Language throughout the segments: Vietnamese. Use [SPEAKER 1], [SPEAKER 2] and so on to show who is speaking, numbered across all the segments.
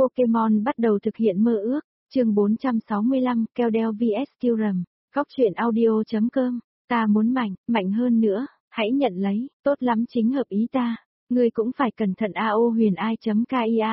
[SPEAKER 1] Pokemon bắt đầu thực hiện mơ ước, chương 465, Keldeo vs Kyurem, góc truyện audio.com, ta muốn mạnh, mạnh hơn nữa, hãy nhận lấy, tốt lắm chính hợp ý ta, ngươi cũng phải cẩn thận AO huyền ai.kia.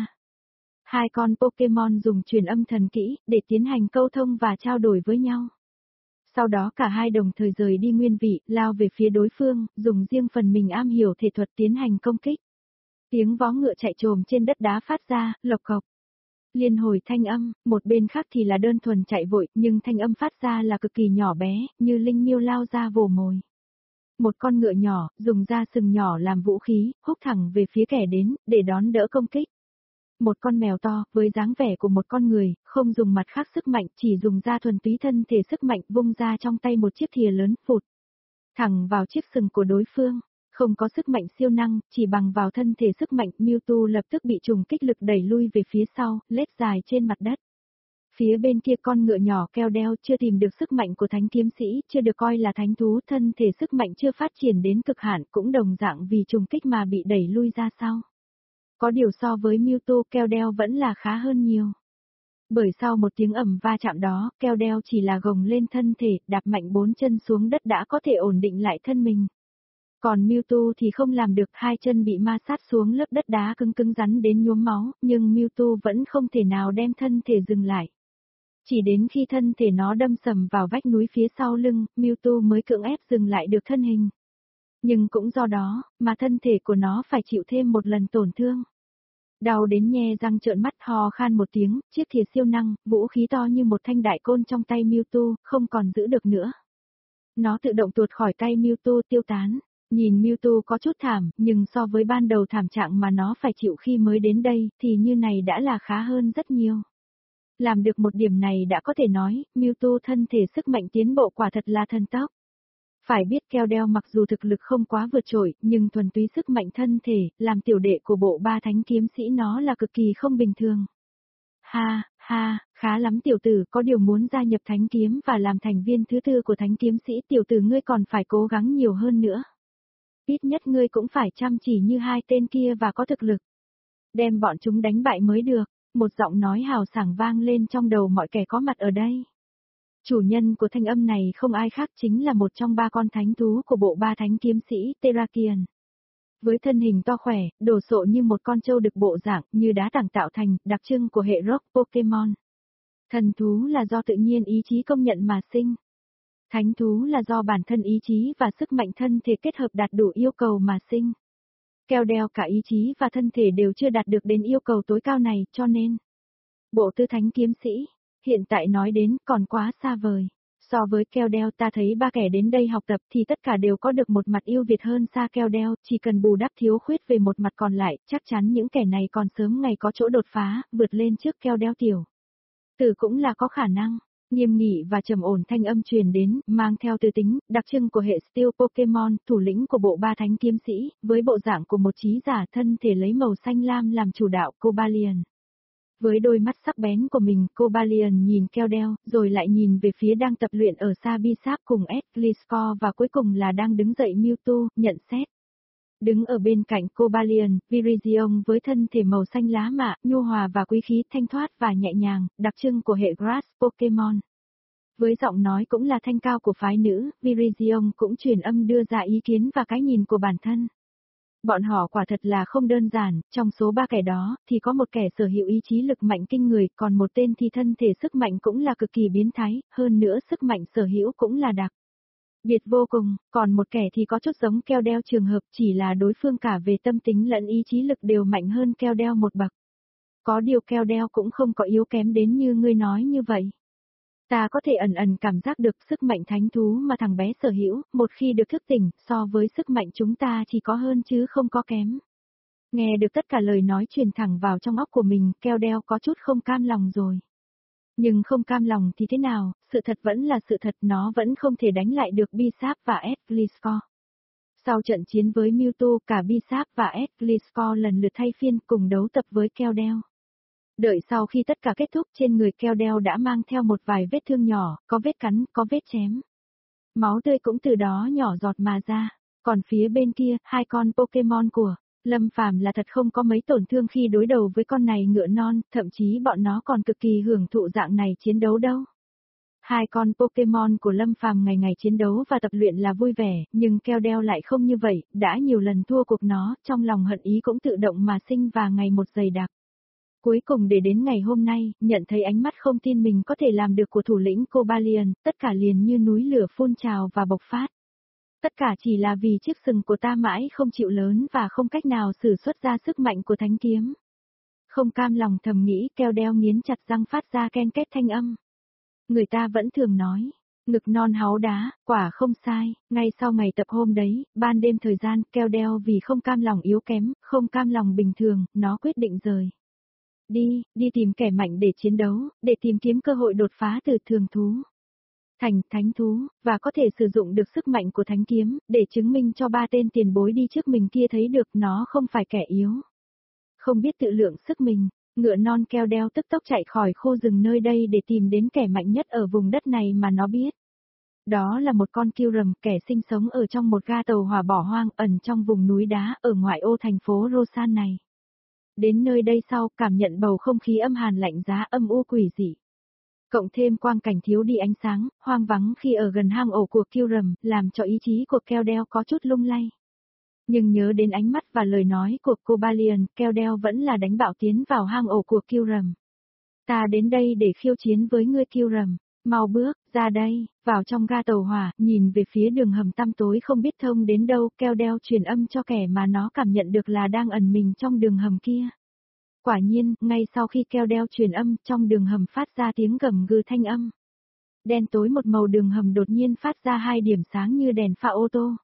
[SPEAKER 1] Hai con Pokemon dùng truyền âm thần kỹ để tiến hành câu thông và trao đổi với nhau. Sau đó cả hai đồng thời rời đi nguyên vị, lao về phía đối phương, dùng riêng phần mình am hiểu thể thuật tiến hành công kích. Tiếng vó ngựa chạy trồm trên đất đá phát ra, lộc cộc. Liên hồi thanh âm, một bên khác thì là đơn thuần chạy vội, nhưng thanh âm phát ra là cực kỳ nhỏ bé, như linh miêu lao ra vồ mồi. Một con ngựa nhỏ, dùng da sừng nhỏ làm vũ khí, húc thẳng về phía kẻ đến, để đón đỡ công kích. Một con mèo to, với dáng vẻ của một con người, không dùng mặt khác sức mạnh, chỉ dùng da thuần túy thân thể sức mạnh vung ra trong tay một chiếc thìa lớn, phụt. Thẳng vào chiếc sừng của đối phương. Không có sức mạnh siêu năng, chỉ bằng vào thân thể sức mạnh, Mewtwo lập tức bị trùng kích lực đẩy lui về phía sau, lết dài trên mặt đất. Phía bên kia con ngựa nhỏ Keldeo chưa tìm được sức mạnh của thánh kiếm sĩ, chưa được coi là thánh thú, thân thể sức mạnh chưa phát triển đến cực hạn, cũng đồng dạng vì trùng kích mà bị đẩy lui ra sau. Có điều so với Mewtwo, Keldeo vẫn là khá hơn nhiều. Bởi sau một tiếng ầm va chạm đó, Keldeo chỉ là gồng lên thân thể, đạp mạnh 4 chân xuống đất đã có thể ổn định lại thân mình. Còn Mewtwo thì không làm được, hai chân bị ma sát xuống lớp đất đá cứng rắn đến nhuốm máu, nhưng Mewtwo vẫn không thể nào đem thân thể dừng lại. Chỉ đến khi thân thể nó đâm sầm vào vách núi phía sau lưng, Mewtwo mới cưỡng ép dừng lại được thân hình. Nhưng cũng do đó, mà thân thể của nó phải chịu thêm một lần tổn thương. Đau đến nhe răng trợn mắt, hò khan một tiếng, chiếc thìa siêu năng, vũ khí to như một thanh đại côn trong tay Mewtwo, không còn giữ được nữa. Nó tự động tuột khỏi tay Mewtwo tiêu tán. Nhìn Mewtwo có chút thảm, nhưng so với ban đầu thảm trạng mà nó phải chịu khi mới đến đây, thì như này đã là khá hơn rất nhiều. Làm được một điểm này đã có thể nói, Mewtwo thân thể sức mạnh tiến bộ quả thật là thần tốc. Phải biết Keldeo mặc dù thực lực không quá vượt trội, nhưng thuần túy sức mạnh thân thể, làm tiểu đệ của bộ ba thánh kiếm sĩ nó là cực kỳ không bình thường. Ha, khá lắm tiểu tử, có điều muốn gia nhập thánh kiếm và làm thành viên thứ tư của thánh kiếm sĩ, tiểu tử ngươi còn phải cố gắng nhiều hơn nữa. Ít nhất ngươi cũng phải chăm chỉ như hai tên kia và có thực lực. Đem bọn chúng đánh bại mới được, một giọng nói hào sảng vang lên trong đầu mọi kẻ có mặt ở đây. Chủ nhân của thanh âm này không ai khác chính là một trong ba con thánh thú của bộ ba thánh kiếm sĩ, Terrakion. Với thân hình to khỏe, đồ sộ như một con trâu đực bộ dạng, như đá tảng tạo thành, đặc trưng của hệ rock Pokemon. Thần thú là do tự nhiên ý chí công nhận mà sinh. Thánh thú là do bản thân ý chí và sức mạnh thân thể kết hợp đạt đủ yêu cầu mà sinh. Keldeo cả ý chí và thân thể đều chưa đạt được đến yêu cầu tối cao này, cho nên bộ tư thánh kiếm sĩ, hiện tại nói đến còn quá xa vời. So với Keldeo ta thấy ba kẻ đến đây học tập thì tất cả đều có được một mặt ưu việt hơn xa Keldeo, chỉ cần bù đắp thiếu khuyết về một mặt còn lại, chắc chắn những kẻ này còn sớm ngày có chỗ đột phá, vượt lên trước Keldeo tiểu. Tử cũng là có khả năng. Nghiêm nghị và trầm ổn thanh âm truyền đến, mang theo từ tính, đặc trưng của hệ Steel Pokemon, thủ lĩnh của bộ ba thánh kiếm sĩ, với bộ dạng của một trí giả thân thể lấy màu xanh lam làm chủ đạo, Cobalion. Với đôi mắt sắc bén của mình, Cobalion nhìn Keldeo, rồi lại nhìn về phía đang tập luyện ở xa Bisap cùng Gliscor và cuối cùng là đang đứng dậy Mewtwo, nhận xét. Đứng ở bên cạnh Cobalion, Virizion với thân thể màu xanh lá mạ, nhu hòa và quý khí, thanh thoát và nhẹ nhàng, đặc trưng của hệ Grass Pokemon. Với giọng nói cũng là thanh cao của phái nữ, Virizion cũng truyền âm đưa ra ý kiến và cái nhìn của bản thân. Bọn họ quả thật là không đơn giản, trong số ba kẻ đó, thì có một kẻ sở hữu ý chí lực mạnh kinh người, còn một tên thì thân thể sức mạnh cũng là cực kỳ biến thái, hơn nữa sức mạnh sở hữu cũng là đặc biệt vô cùng, còn một kẻ thì có chút giống Keldeo, trường hợp chỉ là đối phương cả về tâm tính lẫn ý chí lực đều mạnh hơn Keldeo một bậc. Có điều Keldeo cũng không có yếu kém đến như ngươi nói như vậy. Ta có thể ẩn cảm giác được sức mạnh thánh thú mà thằng bé sở hữu, một khi được thức tỉnh, so với sức mạnh chúng ta chỉ có hơn chứ không có kém. Nghe được tất cả lời nói truyền thẳng vào trong óc của mình, Keldeo có chút không cam lòng rồi. Nhưng không cam lòng thì thế nào, sự thật vẫn là sự thật, nó vẫn không thể đánh lại được Bisap và Gliscor. Sau trận chiến với Mewtwo, cả Bisap và Gliscor lần lượt thay phiên cùng đấu tập với Keldeo. Đợi sau khi tất cả kết thúc, trên người Keldeo đã mang theo một vài vết thương nhỏ, có vết cắn, có vết chém. Máu tươi cũng từ đó nhỏ giọt mà ra. Còn phía bên kia, hai con Pokemon của Lâm Phàm là thật không có mấy tổn thương khi đối đầu với con này ngựa non, thậm chí bọn nó còn cực kỳ hưởng thụ dạng này chiến đấu đâu. Hai con Pokemon của Lâm Phàm ngày ngày chiến đấu và tập luyện là vui vẻ, nhưng Keldeo lại không như vậy, đã nhiều lần thua cuộc nó, trong lòng hận ý cũng tự động mà sinh và ngày một dày đặc. Cuối cùng để đến ngày hôm nay, nhận thấy ánh mắt không tin mình có thể làm được của thủ lĩnh Cobalion, tất cả liền như núi lửa phun trào và bộc phát. Tất cả chỉ là vì chiếc sừng của ta mãi không chịu lớn và không cách nào sử xuất ra sức mạnh của thánh kiếm. Không cam lòng thầm nghĩ, Keldeo nghiến chặt răng phát ra ken két thanh âm. Người ta vẫn thường nói, ngực non háu đá, quả không sai, ngay sau ngày tập hôm đấy, ban đêm thời gian, Keldeo vì không cam lòng yếu kém, không cam lòng bình thường, nó quyết định rời. Đi tìm kẻ mạnh để chiến đấu, để tìm kiếm cơ hội đột phá từ thường thú thành thánh thú, và có thể sử dụng được sức mạnh của thánh kiếm, để chứng minh cho ba tên tiền bối đi trước mình kia thấy được nó không phải kẻ yếu. Không biết tự lượng sức mình, ngựa non Keldeo tức tốc chạy khỏi khu rừng nơi đây để tìm đến kẻ mạnh nhất ở vùng đất này mà nó biết. Đó là một con Kyurem, kẻ sinh sống ở trong một ga tàu hỏa bỏ hoang ẩn trong vùng núi đá ở ngoại ô thành phố Rosan này. Đến nơi đây sau, cảm nhận bầu không khí âm hàn lạnh giá âm u quỷ dị. Cộng thêm quang cảnh thiếu đi ánh sáng, hoang vắng khi ở gần hang ổ của Kyurem, làm cho ý chí của Keldeo có chút lung lay. Nhưng nhớ đến ánh mắt và lời nói của Cobalion, Keldeo vẫn là đánh bạo tiến vào hang ổ của Kyurem. Ta đến đây để khiêu chiến với ngươi Kyurem, mau bước, ra đây, vào trong ga tàu hỏa, nhìn về phía đường hầm tăm tối không biết thông đến đâu, Keldeo truyền âm cho kẻ mà nó cảm nhận được là đang ẩn mình trong đường hầm kia. Quả nhiên, ngay sau khi Keldeo truyền âm, trong đường hầm phát ra tiếng gầm gừ thanh âm. Đen tối một màu đường hầm đột nhiên phát ra hai điểm sáng như đèn pha ô tô.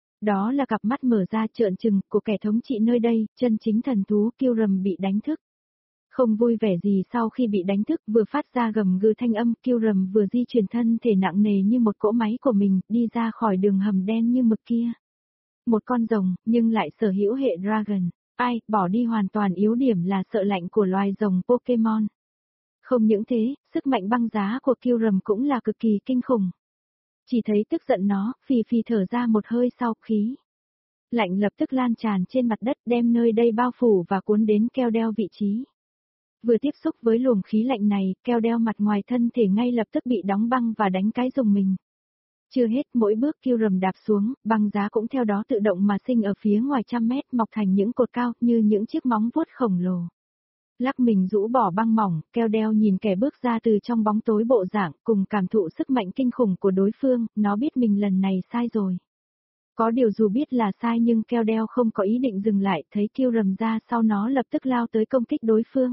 [SPEAKER 1] Đó là cặp mắt mở ra trợn trừng của kẻ thống trị nơi đây, chân chính thần thú Kyurem bị đánh thức. Không vui vẻ gì sau khi bị đánh thức, vừa phát ra gầm gừ thanh âm, Kyurem vừa di chuyển thân thể nặng nề như một cỗ máy của mình, đi ra khỏi đường hầm đen như mực kia. Một con rồng, nhưng lại sở hữu hệ Dragon. Ai, bỏ đi hoàn toàn yếu điểm là sợ lạnh của loài rồng Pokemon. Không những thế, sức mạnh băng giá của Kyurem cũng là cực kỳ kinh khủng. Chỉ thấy tức giận nó, phì phì thở ra một hơi sau khí. Lạnh lập tức lan tràn trên mặt đất đem nơi đây bao phủ và cuốn đến Keldeo vị trí. Vừa tiếp xúc với luồng khí lạnh này, Keldeo mặt ngoài thân thể ngay lập tức bị đóng băng và đánh cái rùng mình. Chưa hết, mỗi bước Kyurem đạp xuống, băng giá cũng theo đó tự động mà sinh ở phía ngoài trăm mét mọc thành những cột cao như những chiếc móng vuốt khổng lồ. Lắc mình rũ bỏ băng mỏng, Keldeo nhìn kẻ bước ra từ trong bóng tối bộ dạng cùng cảm thụ sức mạnh kinh khủng của đối phương, nó biết mình lần này sai rồi. Có điều dù biết là sai nhưng Keldeo không có ý định dừng lại, thấy Kyurem ra sau nó lập tức lao tới công kích đối phương.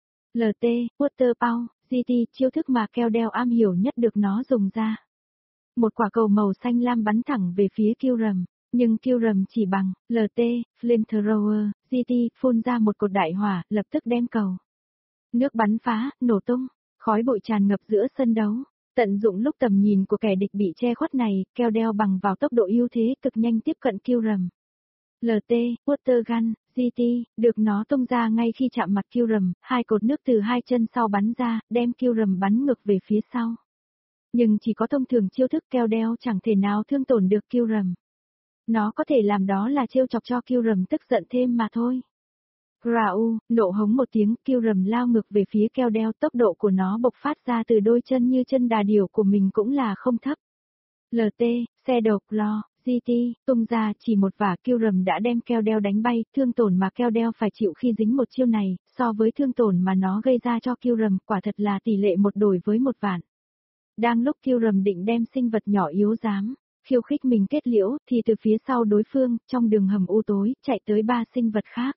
[SPEAKER 1] LT, Water Power, GT, chiêu thức mà Keldeo am hiểu nhất được nó dùng ra. Một quả cầu màu xanh lam bắn thẳng về phía Kyurem, nhưng Kyurem chỉ bằng LT, Flamethrower, GT, phun ra một cột đại hỏa, lập tức đem cầu. Nước bắn phá, nổ tung, khói bụi tràn ngập giữa sân đấu. Tận dụng lúc tầm nhìn của kẻ địch bị che khuất này, Keldeo bằng vào tốc độ ưu thế cực nhanh tiếp cận Kyurem. LT, Water Gun, GT, được nó tung ra ngay khi chạm mặt Kyurem, hai cột nước từ hai chân sau bắn ra, đem Kyurem bắn ngược về phía sau. Nhưng chỉ có thông thường chiêu thức Keldeo chẳng thể nào thương tổn được Kyurem. Nó có thể làm đó là trêu chọc cho Kyurem tức giận thêm mà thôi. Grau, nộ hống một tiếng, Kyurem lao ngược về phía Keldeo, tốc độ của nó bộc phát ra từ đôi chân như chân đà điểu của mình cũng là không thấp. LT, xe độc lo, GT, tung ra chỉ một vả Kyurem đã đem Keldeo đánh bay, thương tổn mà Keldeo phải chịu khi dính một chiêu này, so với thương tổn mà nó gây ra cho Kyurem, quả thật là tỷ lệ một đổi với một vạn. Đang lúc Kyurem định đem sinh vật nhỏ yếu dám khiêu khích mình kết liễu, thì từ phía sau đối phương, trong đường hầm u tối, chạy tới ba sinh vật khác.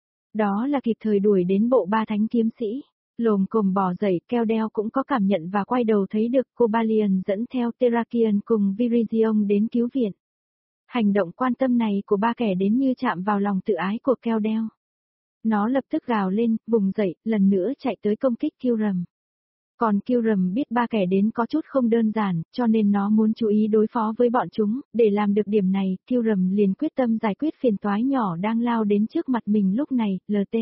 [SPEAKER 1] Đó là kịp thời đuổi đến bộ ba thánh kiếm sĩ. Lồm cồm bò dậy, Keldeo cũng có cảm nhận và quay đầu thấy được Cobalion dẫn theo Terrakion cùng Virizion đến cứu viện. Hành động quan tâm này của ba kẻ đến như chạm vào lòng tự ái của Keldeo. Nó lập tức gào lên, vùng dậy, lần nữa chạy tới công kích Kyurem. Còn Kyurem biết ba kẻ đến có chút không đơn giản, cho nên nó muốn chú ý đối phó với bọn chúng, để làm được điểm này, Kyurem liền quyết tâm giải quyết phiền toái nhỏ đang lao đến trước mặt mình lúc này, LT.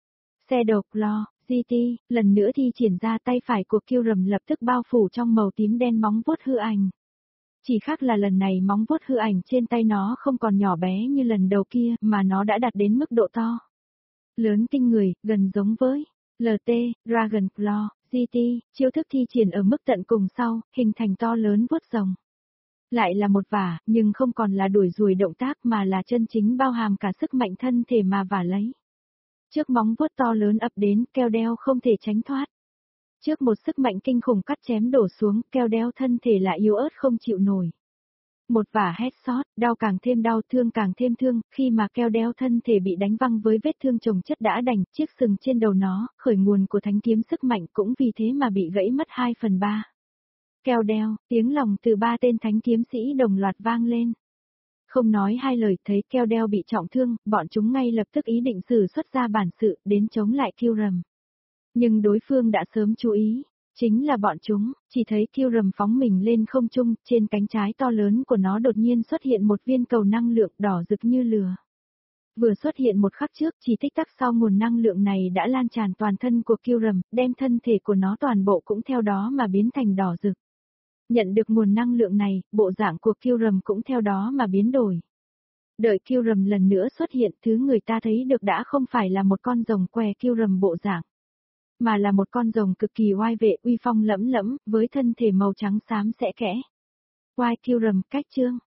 [SPEAKER 1] Xe độc lo, GT, lần nữa thi triển ra tay phải của Kyurem lập tức bao phủ trong màu tím đen móng vuốt hư ảnh. Chỉ khác là lần này móng vuốt hư ảnh trên tay nó không còn nhỏ bé như lần đầu kia mà nó đã đạt đến mức độ to. Lớn kinh người, gần giống với LT, Dragon Claw, GT, chiêu thức thi triển ở mức tận cùng sau, hình thành to lớn vuốt rồng. Lại là một vả, nhưng không còn là đuổi ruồi động tác mà là chân chính bao hàm cả sức mạnh thân thể mà vả lấy. Trước móng vuốt to lớn ập đến, keo đeo không thể tránh thoát. Trước một sức mạnh kinh khủng cắt chém đổ xuống, keo đeo thân thể lại yếu ớt không chịu nổi. Một vả headshot, đau càng thêm đau, thương càng thêm thương, khi mà keo đeo thân thể bị đánh văng với vết thương chồng chất đã đành, chiếc sừng trên đầu nó, khởi nguồn của thánh kiếm sức mạnh cũng vì thế mà bị gãy mất 2/3. Keo đeo, tiếng lòng từ 3 tên thánh kiếm sĩ đồng loạt vang lên. Không nói hai lời, thấy keo đeo bị trọng thương, bọn chúng ngay lập tức ý định sử xuất ra bản sự, đến chống lại Kyurem. Nhưng đối phương đã sớm chú ý, chính là bọn chúng, chỉ thấy Kyurem phóng mình lên không trung, trên cánh trái to lớn của nó đột nhiên xuất hiện một viên cầu năng lượng đỏ rực như lửa. Vừa xuất hiện một khắc trước, chỉ tích tắc sau nguồn năng lượng này đã lan tràn toàn thân của Kyurem, đem thân thể của nó toàn bộ cũng theo đó mà biến thành đỏ rực. Nhận được nguồn năng lượng này, bộ dạng của Kyurem cũng theo đó mà biến đổi. Đợi Kyurem lần nữa xuất hiện, thứ người ta thấy được đã không phải là một con rồng què Kyurem bộ dạng, mà là một con rồng cực kỳ oai vệ uy phong lẫm lẫm, với thân thể màu trắng xám xẽ kẽ. Oai Kyurem, cách chương.